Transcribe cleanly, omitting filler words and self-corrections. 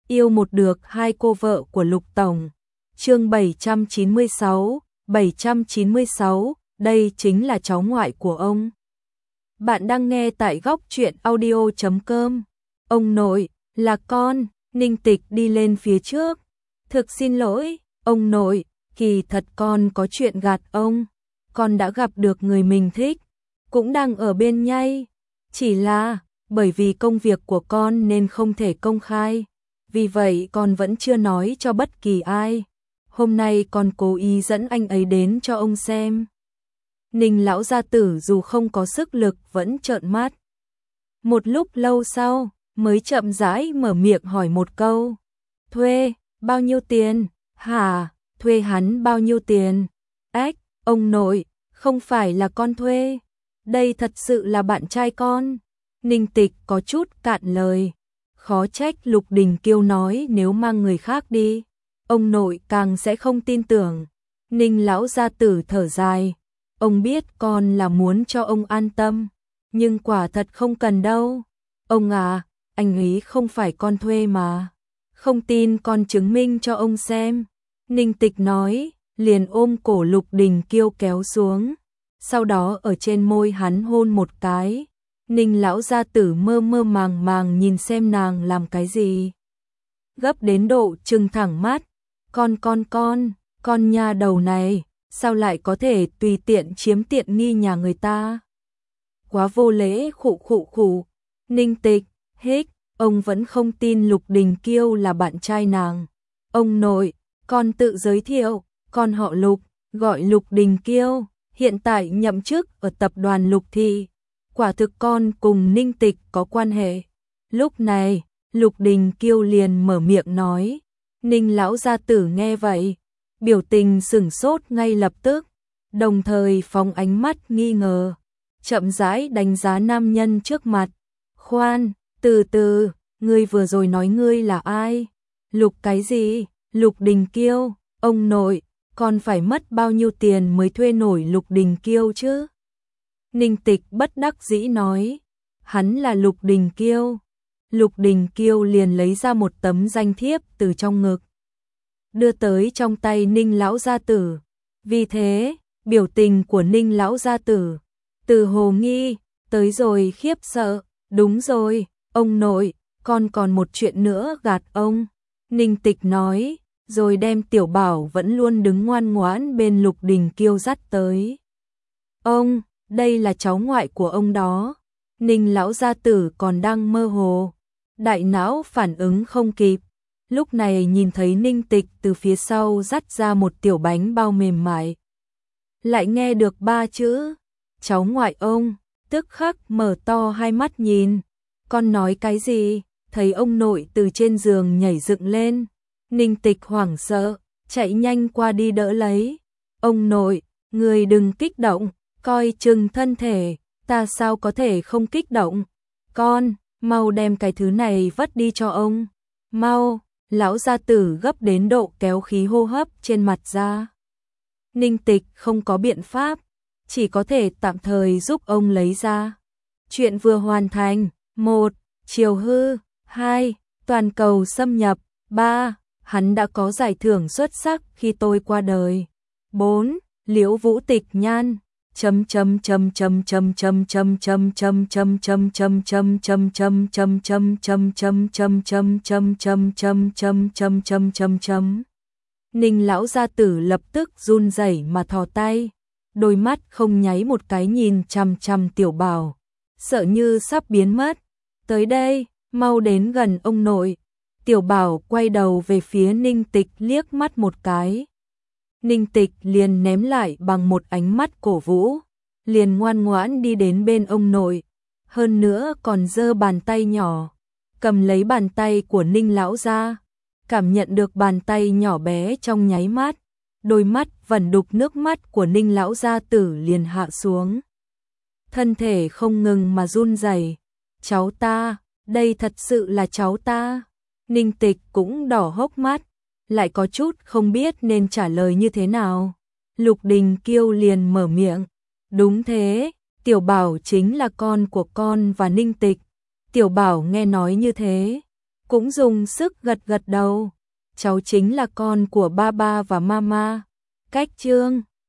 yêu một được hai cô vợ của Lục Tổng. Chương 796, đây chính là cháu ngoại của ông. Bạn đang nghe tại góc truyện audio.com. Ông nội, là con. Ninh Tịch đi lên phía trước. Thực xin lỗi, ông nội, kỳ thật con có chuyện gạt ông. Con đã gặp được người mình thích, cũng đang ở bên nhây. Chỉ là, bởi vì công việc của con nên không thể công khai. Vì vậy con vẫn chưa nói cho bất kỳ ai. Hôm nay con cố ý dẫn anh ấy đến cho ông xem. Ninh lão gia tử dù không có sức lực vẫn trợn mắt. Một lúc lâu sau, mới chậm rãi mở miệng hỏi một câu. Thuê, bao nhiêu tiền? Hả, thuê hắn bao nhiêu tiền? Ách, ông nội, không phải là con thuê. Đây thật sự là bạn trai con. Ninh Tịch có chút cạn lời. Khó trách Lục Đình Kiêu nói nếu mang người khác đi, ông nội càng sẽ không tin tưởng. Ninh lão gia tử thở dài. Ông biết con là muốn cho ông an tâm, nhưng quả thật không cần đâu. Ông à, anh ấy không phải con thuê mà. Không tin con chứng minh cho ông xem. Ninh Tịch nói, liền ôm cổ Lục Đình Kiêu kéo xuống. Sau đó ở trên môi hắn hôn một cái. Ninh lão gia tử mơ mơ màng màng nhìn xem nàng làm cái gì. Gấp đến độ trừng thẳng mắt. Con nha đầu này, sao lại có thể tùy tiện chiếm tiện nghi nhà người ta? Quá vô lễ, khụ. Ninh Tịch, hích, ông vẫn không tin Lục Đình Kiêu là bạn trai nàng. Ông nội, con tự giới thiệu, con họ Lục, gọi Lục Đình Kiêu, hiện tại nhậm chức ở tập đoàn Lục Thị. Quả thực con cùng Ninh Tịch có quan hệ. Lúc này, Lục Đình Kiêu liền mở miệng nói. Ninh lão gia tử nghe vậy, biểu tình sửng sốt ngay lập tức, đồng thời phóng ánh mắt nghi ngờ, chậm rãi đánh giá nam nhân trước mặt. Khoan, từ từ, ngươi vừa rồi nói ngươi là ai? Lục cái gì? Lục Đình Kiêu, ông nội, con phải mất bao nhiêu tiền mới thuê nổi Lục Đình Kiêu chứ? Ninh Tịch bất đắc dĩ nói, hắn là Lục Đình Kiêu. Lục Đình Kiêu liền lấy ra một tấm danh thiếp từ trong ngực, đưa tới trong tay Ninh lão gia tử. Vì thế, biểu tình của Ninh lão gia tử, từ hồ nghi, tới rồi khiếp sợ. Đúng rồi, ông nội, con còn một chuyện nữa gạt ông. Ninh Tịch nói, rồi đem Tiểu Bảo vẫn luôn đứng ngoan ngoãn bên Lục Đình Kiêu dắt tới. Ông, đây là cháu ngoại của ông đó. Ninh lão gia tử còn đang mơ hồ, đại não phản ứng không kịp. Lúc này nhìn thấy Ninh Tịch từ phía sau dắt ra một tiểu bánh bao mềm mại. Lại nghe được ba chữ, cháu ngoại ông, tức khắc mở to hai mắt nhìn. Con nói cái gì? Thấy ông nội từ trên giường nhảy dựng lên. Ninh Tịch hoảng sợ, chạy nhanh qua đi đỡ lấy. Ông nội, người đừng kích động, coi chừng thân thể, ta sao có thể không kích động. Con, mau đem cái thứ này vất đi cho ông. Mau, lão gia tử gấp đến độ kéo khí hô hấp trên mặt ra. Ninh Tịch không có biện pháp, chỉ có thể tạm thời giúp ông lấy ra. Chuyện vừa hoàn thành. 1. Triều hư. 2. Toàn cầu xâm nhập. 3. Hắn đã có giải thưởng xuất sắc khi tôi qua đời. 4. Liễu Vũ Tịch Nhan. Ninh lão gia tử lập tức run rẩy mà thò tay, đôi mắt không nháy một cái nhìn chằm chằm Tiểu Bảo, sợ như sắp biến mất. Tới đây, mau đến gần ông nội. Tiểu Bảo quay đầu về phía Ninh Tịch liếc mắt một cái. Ninh Tịch liền ném lại bằng một ánh mắt cổ vũ, liền ngoan ngoãn đi đến bên ông nội, hơn nữa còn giơ bàn tay nhỏ, cầm lấy bàn tay của Ninh lão gia, cảm nhận được bàn tay nhỏ bé trong nháy mắt, đôi mắt vẩn đục nước mắt của Ninh lão gia tử liền hạ xuống. Thân thể không ngừng mà run rẩy. Cháu ta, đây thật sự là cháu ta. Ninh Tịch cũng đỏ hốc mắt, lại có chút không biết nên trả lời như thế nào. Lục Đình Kiêu liền mở miệng. Đúng thế, Tiểu Bảo chính là con của con và Ninh Tịch. Tiểu Bảo nghe nói như thế, cũng dùng sức gật gật đầu. Cháu chính là con của ba ba và mama. Cách Trương